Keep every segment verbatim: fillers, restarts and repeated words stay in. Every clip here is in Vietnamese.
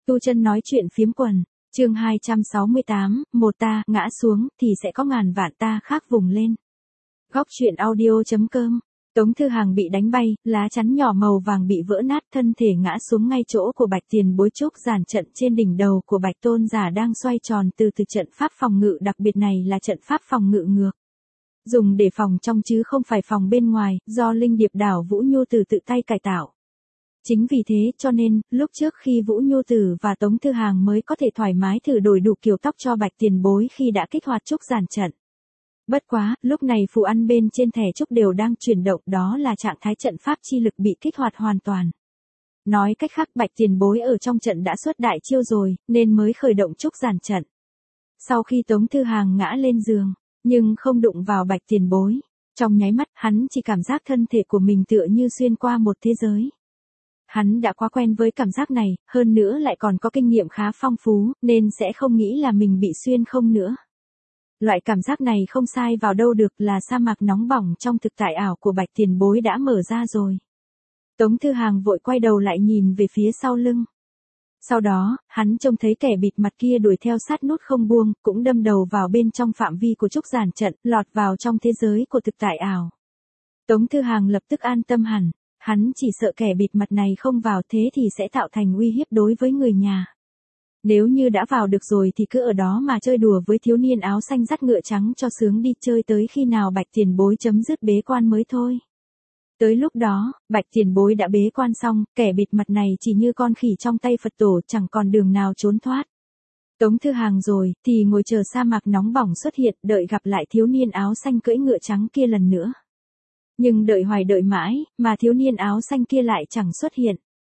Tu Chân nói chuyện phiếm quần, chương hai trăm sáu mươi tám, một ta ngã xuống thì sẽ có ngàn vạn ta khác vùng lên. Góc truyện audio chấm com. Tống Thư Hàng bị đánh bay, lá chắn nhỏ màu vàng bị vỡ nát, thân thể ngã xuống ngay chỗ của Bạch Tiền Bối. Trúc giản trận trên đỉnh đầu của Bạch Tôn giả đang xoay tròn từ từ. Trận pháp phòng ngự đặc biệt này là trận pháp phòng ngự ngược, dùng để phòng trong chứ không phải phòng bên ngoài, do Linh Điệp Đảo Vũ Nhu Tử tự tay cải tạo. Chính vì thế cho nên, lúc trước khi Vũ Nhu Tử và Tống Thư Hàng mới có thể thoải mái thử đổi đủ kiểu tóc cho Bạch Tiền Bối khi đã kích hoạt trúc giản trận. Bất quá, lúc này phù ăn bên trên thẻ trúc đều đang chuyển động, đó là trạng thái trận pháp chi lực bị kích hoạt hoàn toàn. Nói cách khác, Bạch Tiền Bối ở trong trận đã xuất đại chiêu rồi, nên mới khởi động trúc giản trận. Sau khi Tống Thư Hàng ngã lên giường, nhưng không đụng vào Bạch Tiền Bối, trong nháy mắt, hắn chỉ cảm giác thân thể của mình tựa như xuyên qua một thế giới. Hắn đã quá quen với cảm giác này, hơn nữa lại còn có kinh nghiệm khá phong phú, nên sẽ không nghĩ là mình bị xuyên không nữa. Loại cảm giác này không sai vào đâu được, là sa mạc nóng bỏng trong thực tại ảo của Bạch Tiền Bối đã mở ra rồi. Tống Thư Hàng vội quay đầu lại nhìn về phía sau lưng. Sau đó, hắn trông thấy kẻ bịt mặt kia đuổi theo sát nút không buông, cũng đâm đầu vào bên trong phạm vi của trúc giản trận, lọt vào trong thế giới của thực tại ảo. Tống Thư Hàng lập tức an tâm hẳn. Hắn chỉ sợ kẻ bịt mặt này không vào, thế thì sẽ tạo thành uy hiếp đối với người nhà. Nếu như đã vào được rồi thì cứ ở đó mà chơi đùa với thiếu niên áo xanh dắt ngựa trắng cho sướng đi, chơi tới khi nào Bạch Tiền Bối chấm dứt bế quan mới thôi. Tới lúc đó, Bạch Tiền Bối đã bế quan xong, kẻ bịt mặt này chỉ như con khỉ trong tay Phật tổ, chẳng còn đường nào trốn thoát. Tống Thư Hàng rồi, thì ngồi chờ sa mạc nóng bỏng xuất hiện, đợi gặp lại thiếu niên áo xanh cưỡi ngựa trắng kia lần nữa. Nhưng đợi hoài đợi mãi, mà thiếu niên áo xanh kia lại chẳng xuất hiện.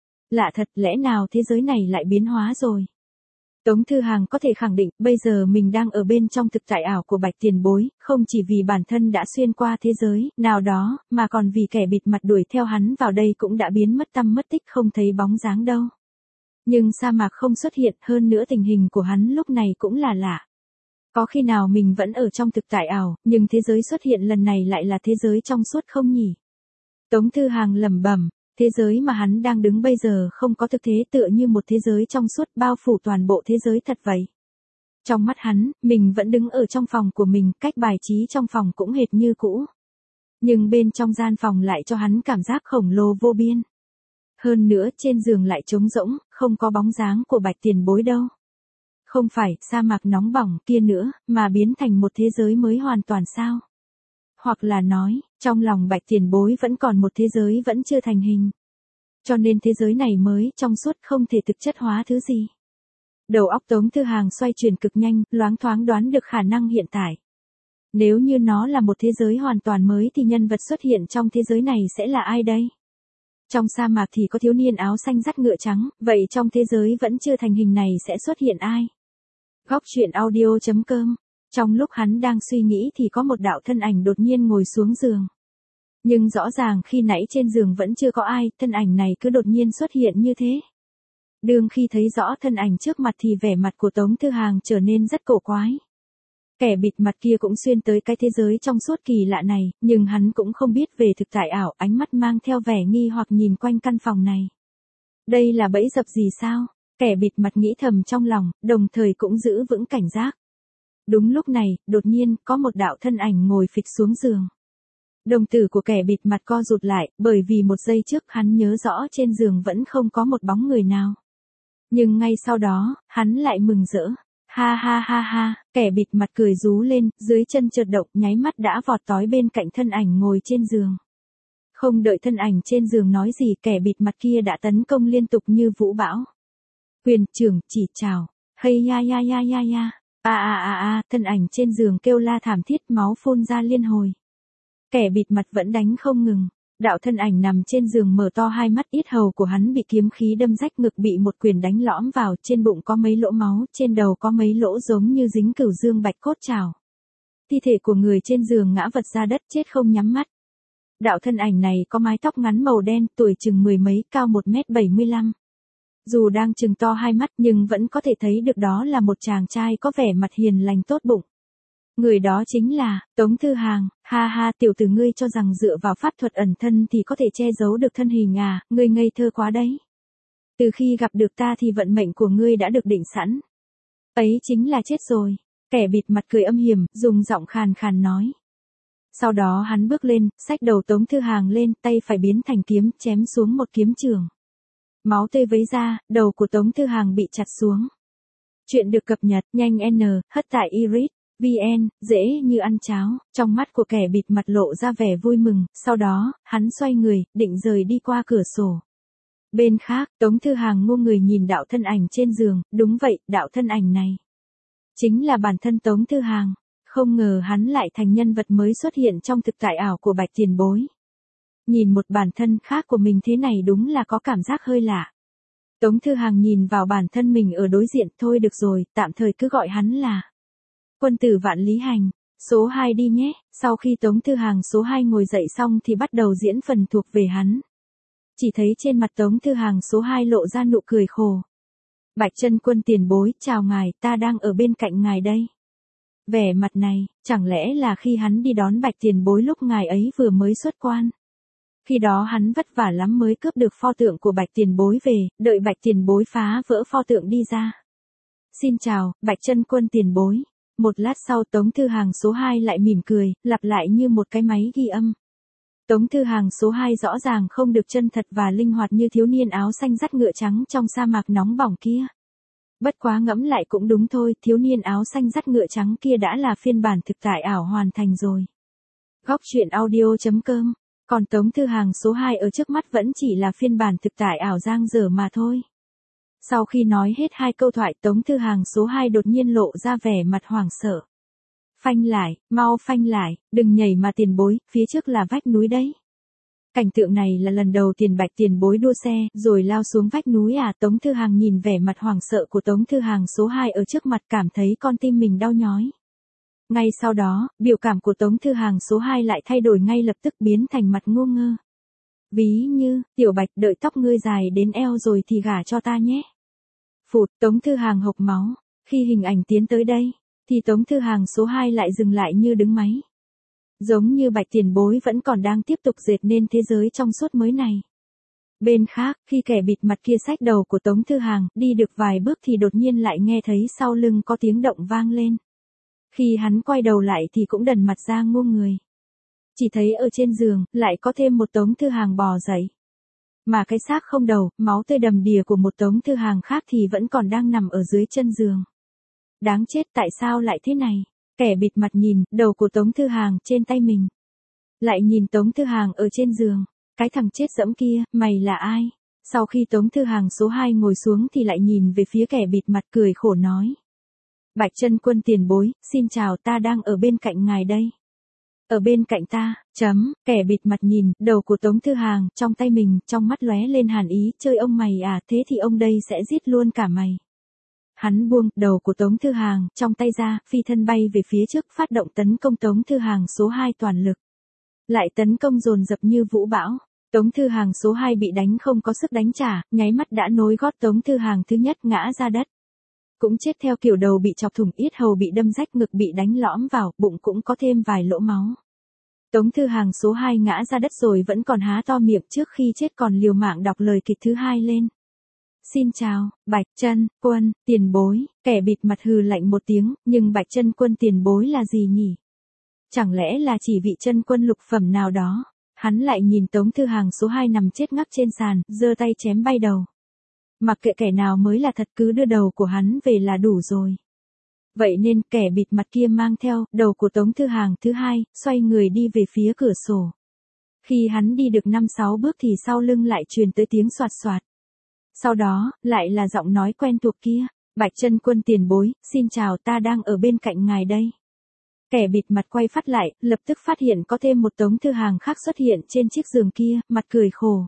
Lạ thật, lẽ nào thế giới này lại biến hóa rồi? Tống Thư Hàng có thể khẳng định, bây giờ mình đang ở bên trong thực tại ảo của Bạch Tiền Bối, không chỉ vì bản thân đã xuyên qua thế giới nào đó, mà còn vì kẻ bịt mặt đuổi theo hắn vào đây cũng đã biến mất tăm mất tích, không thấy bóng dáng đâu. Nhưng sa mạc không xuất hiện, hơn nữa tình hình của hắn lúc này cũng là lạ. Có khi nào mình vẫn ở trong thực tại ảo, nhưng thế giới xuất hiện lần này lại là thế giới trong suốt không nhỉ? Tống Thư Hàng lẩm bẩm, thế giới mà hắn đang đứng bây giờ không có thực thế, tựa như một thế giới trong suốt bao phủ toàn bộ thế giới thật vậy. Trong mắt hắn, mình vẫn đứng ở trong phòng của mình, cách bài trí trong phòng cũng hệt như cũ. Nhưng bên trong gian phòng lại cho hắn cảm giác khổng lồ vô biên. Hơn nữa, trên giường lại trống rỗng, không có bóng dáng của Bạch Tiền Bối đâu. Không phải, sa mạc nóng bỏng kia nữa, mà biến thành một thế giới mới hoàn toàn sao? Hoặc là nói, trong lòng Bạch Tiền Bối vẫn còn một thế giới vẫn chưa thành hình. Cho nên thế giới này mới, trong suốt, không thể thực chất hóa thứ gì. Đầu óc Tống Thư Hàng xoay chuyển cực nhanh, loáng thoáng đoán được khả năng hiện tại. Nếu như nó là một thế giới hoàn toàn mới thì nhân vật xuất hiện trong thế giới này sẽ là ai đây? Trong sa mạc thì có thiếu niên áo xanh dắt ngựa trắng, vậy trong thế giới vẫn chưa thành hình này sẽ xuất hiện ai? Góc truyện audio chấm com. Trong lúc hắn đang suy nghĩ thì có một đạo thân ảnh đột nhiên ngồi xuống giường. Nhưng rõ ràng khi nãy trên giường vẫn chưa có ai, thân ảnh này cứ đột nhiên xuất hiện như thế. Đương khi thấy rõ thân ảnh trước mặt thì vẻ mặt của Tống Thư Hàng trở nên rất cổ quái. Kẻ bịt mặt kia cũng xuyên tới cái thế giới trong suốt kỳ lạ này, nhưng hắn cũng không biết về thực tại ảo, ánh mắt mang theo vẻ nghi hoặc nhìn quanh căn phòng này. Đây là bẫy dập gì sao? Kẻ bịt mặt nghĩ thầm trong lòng, đồng thời cũng giữ vững cảnh giác. Đúng lúc này, đột nhiên, có một đạo thân ảnh ngồi phịch xuống giường. Đồng tử của kẻ bịt mặt co rụt lại, bởi vì một giây trước hắn nhớ rõ trên giường vẫn không có một bóng người nào. Nhưng ngay sau đó, hắn lại mừng rỡ. Ha ha ha ha, kẻ bịt mặt cười rú lên, dưới chân chợt động, nháy mắt đã vọt tới bên cạnh thân ảnh ngồi trên giường. Không đợi thân ảnh trên giường nói gì, kẻ bịt mặt kia đã tấn công liên tục như vũ bão. Quyền trưởng, chỉ chào, hay ya ya ya ya ya, a a a a, thân ảnh trên giường kêu la thảm thiết, máu phun ra liên hồi. Kẻ bịt mặt vẫn đánh không ngừng, đạo thân ảnh nằm trên giường mở to hai mắt, yết hầu của hắn bị kiếm khí đâm rách, ngực bị một quyền đánh lõm vào, trên bụng có mấy lỗ máu, trên đầu có mấy lỗ giống như dính cửu dương bạch cốt trào. Thi thể của người trên giường ngã vật ra đất, chết không nhắm mắt. Đạo thân ảnh này có mái tóc ngắn màu đen, tuổi chừng mười mấy, cao một mét bảy mươi lăm. Dù đang trừng to hai mắt nhưng vẫn có thể thấy được đó là một chàng trai có vẻ mặt hiền lành tốt bụng. Người đó chính là Tống Thư Hàng. Ha ha, tiểu tử, ngươi cho rằng dựa vào pháp thuật ẩn thân thì có thể che giấu được thân hình à, ngươi ngây thơ quá đấy. Từ khi gặp được ta thì vận mệnh của ngươi đã được định sẵn. Ấy chính là chết rồi. Kẻ bịt mặt cười âm hiểm, dùng giọng khàn khàn nói. Sau đó hắn bước lên, xách đầu Tống Thư Hàng lên, tay phải biến thành kiếm, chém xuống một kiếm trường. Máu tươi vấy ra, đầu của Tống Thư Hàng bị chặt xuống. Chuyện được cập nhật nhanh N, hất tại iRead vê en, dễ như ăn cháo. Trong mắt của kẻ bịt mặt lộ ra vẻ vui mừng, sau đó, hắn xoay người, định rời đi qua cửa sổ. Bên khác, Tống Thư Hàng ngu người nhìn đạo thân ảnh trên giường, đúng vậy, đạo thân ảnh này chính là bản thân Tống Thư Hàng. Không ngờ hắn lại thành nhân vật mới xuất hiện trong thực tại ảo của Bạch Tiền Bối. Nhìn một bản thân khác của mình thế này đúng là có cảm giác hơi lạ. Tống Thư Hàng nhìn vào bản thân mình ở đối diện, thôi được rồi, tạm thời cứ gọi hắn là Quân tử Vạn Lý Hành. Số hai đi nhé. Sau khi Tống Thư Hàng số hai ngồi dậy xong thì bắt đầu diễn phần thuộc về hắn. Chỉ thấy trên mặt Tống Thư Hàng số hai lộ ra nụ cười khổ. Bạch Chân Quân tiền bối, chào ngài, ta đang ở bên cạnh ngài đây. Vẻ mặt này, chẳng lẽ là khi hắn đi đón Bạch Tiền Bối lúc ngài ấy vừa mới xuất quan. Khi đó hắn vất vả lắm mới cướp được pho tượng của Bạch Tiền Bối về, đợi Bạch Tiền Bối phá vỡ pho tượng đi ra. Xin chào, Bạch Chân Quân tiền bối. Một lát sau Tống Thư Hàng số hai lại mỉm cười, lặp lại như một cái máy ghi âm. Tống Thư Hàng số hai rõ ràng không được chân thật và linh hoạt như thiếu niên áo xanh dắt ngựa trắng trong sa mạc nóng bỏng kia. Bất quá ngẫm lại cũng đúng thôi, thiếu niên áo xanh dắt ngựa trắng kia đã là phiên bản thực tại ảo hoàn thành rồi. Góc truyện audio chấm com. Còn Tống Thư Hàng số hai ở trước mắt vẫn chỉ là phiên bản thực tại ảo dang dở mà thôi. Sau khi nói hết hai câu thoại, Tống Thư Hàng số hai đột nhiên lộ ra vẻ mặt hoảng sợ. Phanh lại, mau phanh lại, đừng nhảy mà tiền bối, phía trước là vách núi đấy. Cảnh tượng này là lần đầu tiền Bạch Tiền Bối đua xe, rồi lao xuống vách núi à. Tống Thư Hàng nhìn vẻ mặt hoảng sợ của Tống Thư Hàng số hai ở trước mặt cảm thấy con tim mình đau nhói. Ngay sau đó, biểu cảm của Tống Thư Hàng số hai lại thay đổi ngay lập tức biến thành mặt ngu ngơ. Ví như, tiểu Bạch đợi tóc ngươi dài đến eo rồi thì gả cho ta nhé. Phụt, Tống Thư Hàng hộc máu. Khi hình ảnh tiến tới đây, thì Tống Thư Hàng số hai lại dừng lại như đứng máy. Giống như Bạch Tiền Bối vẫn còn đang tiếp tục dệt nên thế giới trong suốt mới này. Bên khác, khi kẻ bịt mặt kia xách đầu của Tống Thư Hàng đi được vài bước thì đột nhiên lại nghe thấy sau lưng có tiếng động vang lên. Khi hắn quay đầu lại thì cũng đần mặt ra ngu người. Chỉ thấy ở trên giường, lại có thêm một Tống Thư Hàng bò dậy. Mà cái xác không đầu, máu tươi đầm đìa của một Tống Thư Hàng khác thì vẫn còn đang nằm ở dưới chân giường. Đáng chết, tại sao lại thế này? Kẻ bịt mặt nhìn, đầu của Tống Thư Hàng trên tay mình. Lại nhìn Tống Thư Hàng ở trên giường. Cái thằng chết dẫm kia, mày là ai? Sau khi Tống Thư Hàng số hai ngồi xuống thì lại nhìn về phía kẻ bịt mặt cười khổ nói. Bạch Chân Quân tiền bối, xin chào, ta đang ở bên cạnh ngài đây. Ở bên cạnh ta, chấm, kẻ bịt mặt nhìn, đầu của Tống Thư Hàng, trong tay mình, trong mắt lóe lên hàn ý, chơi ông mày à, thế thì ông đây sẽ giết luôn cả mày. Hắn buông đầu của Tống Thư Hàng trong tay ra, phi thân bay về phía trước, phát động tấn công Tống Thư Hàng số hai toàn lực. Lại tấn công dồn dập như vũ bão. Tống Thư Hàng số hai bị đánh không có sức đánh trả, nháy mắt đã nối gót Tống Thư Hàng thứ nhất ngã ra đất. Cũng chết theo kiểu đầu bị chọc thủng, yết hầu bị đâm rách, ngực bị đánh lõm vào, bụng cũng có thêm vài lỗ máu. Tống Thư Hàng số hai ngã ra đất rồi vẫn còn há to miệng, trước khi chết còn liều mạng đọc lời kịch thứ hai lên. Xin chào, Bạch Chân Quân tiền bối. Kẻ bịt mặt hừ lạnh một tiếng, nhưng Bạch Chân Quân tiền bối là gì nhỉ? Chẳng lẽ là chỉ vị chân quân lục phẩm nào đó? Hắn lại nhìn Tống Thư Hàng số hai nằm chết ngắc trên sàn, giơ tay chém bay đầu. Mặc kệ kẻ nào mới là thật, cứ đưa đầu của hắn về là đủ rồi. Vậy nên kẻ bịt mặt kia mang theo đầu của Tống Thư Hàng thứ hai, xoay người đi về phía cửa sổ. Khi hắn đi được năm sáu bước thì sau lưng lại truyền tới tiếng xoạt xoạt. Sau đó, lại là giọng nói quen thuộc kia. Bạch Chân Quân tiền bối, xin chào, ta đang ở bên cạnh ngài đây. Kẻ bịt mặt quay phát lại, lập tức phát hiện có thêm một Tống Thư Hàng khác xuất hiện trên chiếc giường kia, mặt cười khổ.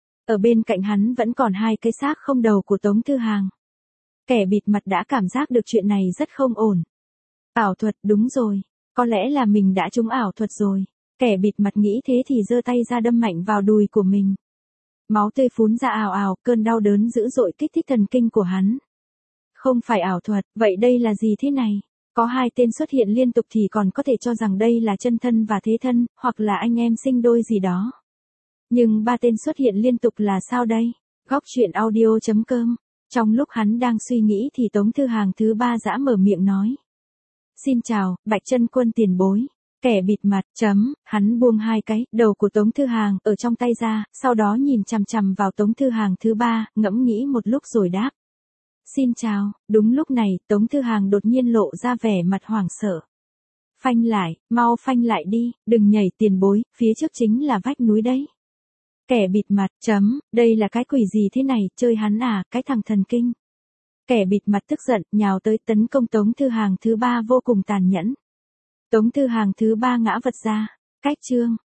Ở bên cạnh hắn vẫn còn hai cái xác không đầu của Tống Thư Hàng. Kẻ bịt mặt đã cảm giác được chuyện này rất không ổn. Ảo thuật, đúng rồi. Có lẽ là mình đã trúng ảo thuật rồi. Kẻ bịt mặt nghĩ thế thì giơ tay ra đâm mạnh vào đùi của mình. Máu tươi phún ra ào ào, cơn đau đớn dữ dội kích thích thần kinh của hắn. Không phải ảo thuật, vậy đây là gì thế này? Có hai tên xuất hiện liên tục thì còn có thể cho rằng đây là chân thân và thế thân, hoặc là anh em sinh đôi gì đó. Nhưng ba tên xuất hiện liên tục là sao đây? Góc chuyện audio chấm com. Trong lúc hắn đang suy nghĩ thì Tống Thư Hàng thứ ba dã mở miệng nói. Xin chào, Bạch Chân Quân tiền bối. Kẻ bịt mặt, chấm, hắn buông hai cái, đầu của Tống Thư Hàng, ở trong tay ra, sau đó nhìn chằm chằm vào Tống Thư Hàng thứ ba, ngẫm nghĩ một lúc rồi đáp. Xin chào, đúng lúc này, Tống Thư Hàng đột nhiên lộ ra vẻ mặt hoảng sợ. Phanh lại, mau phanh lại đi, đừng nhảy tiền bối, phía trước chính là vách núi đấy. Kẻ bịt mặt, chấm, đây là cái quỷ gì thế này, chơi hắn à, cái thằng thần kinh. Kẻ bịt mặt tức giận, nhào tới tấn công Tống Thư Hàng thứ ba vô cùng tàn nhẫn. Tống Thư Hàng thứ ba ngã vật ra. Cách chương.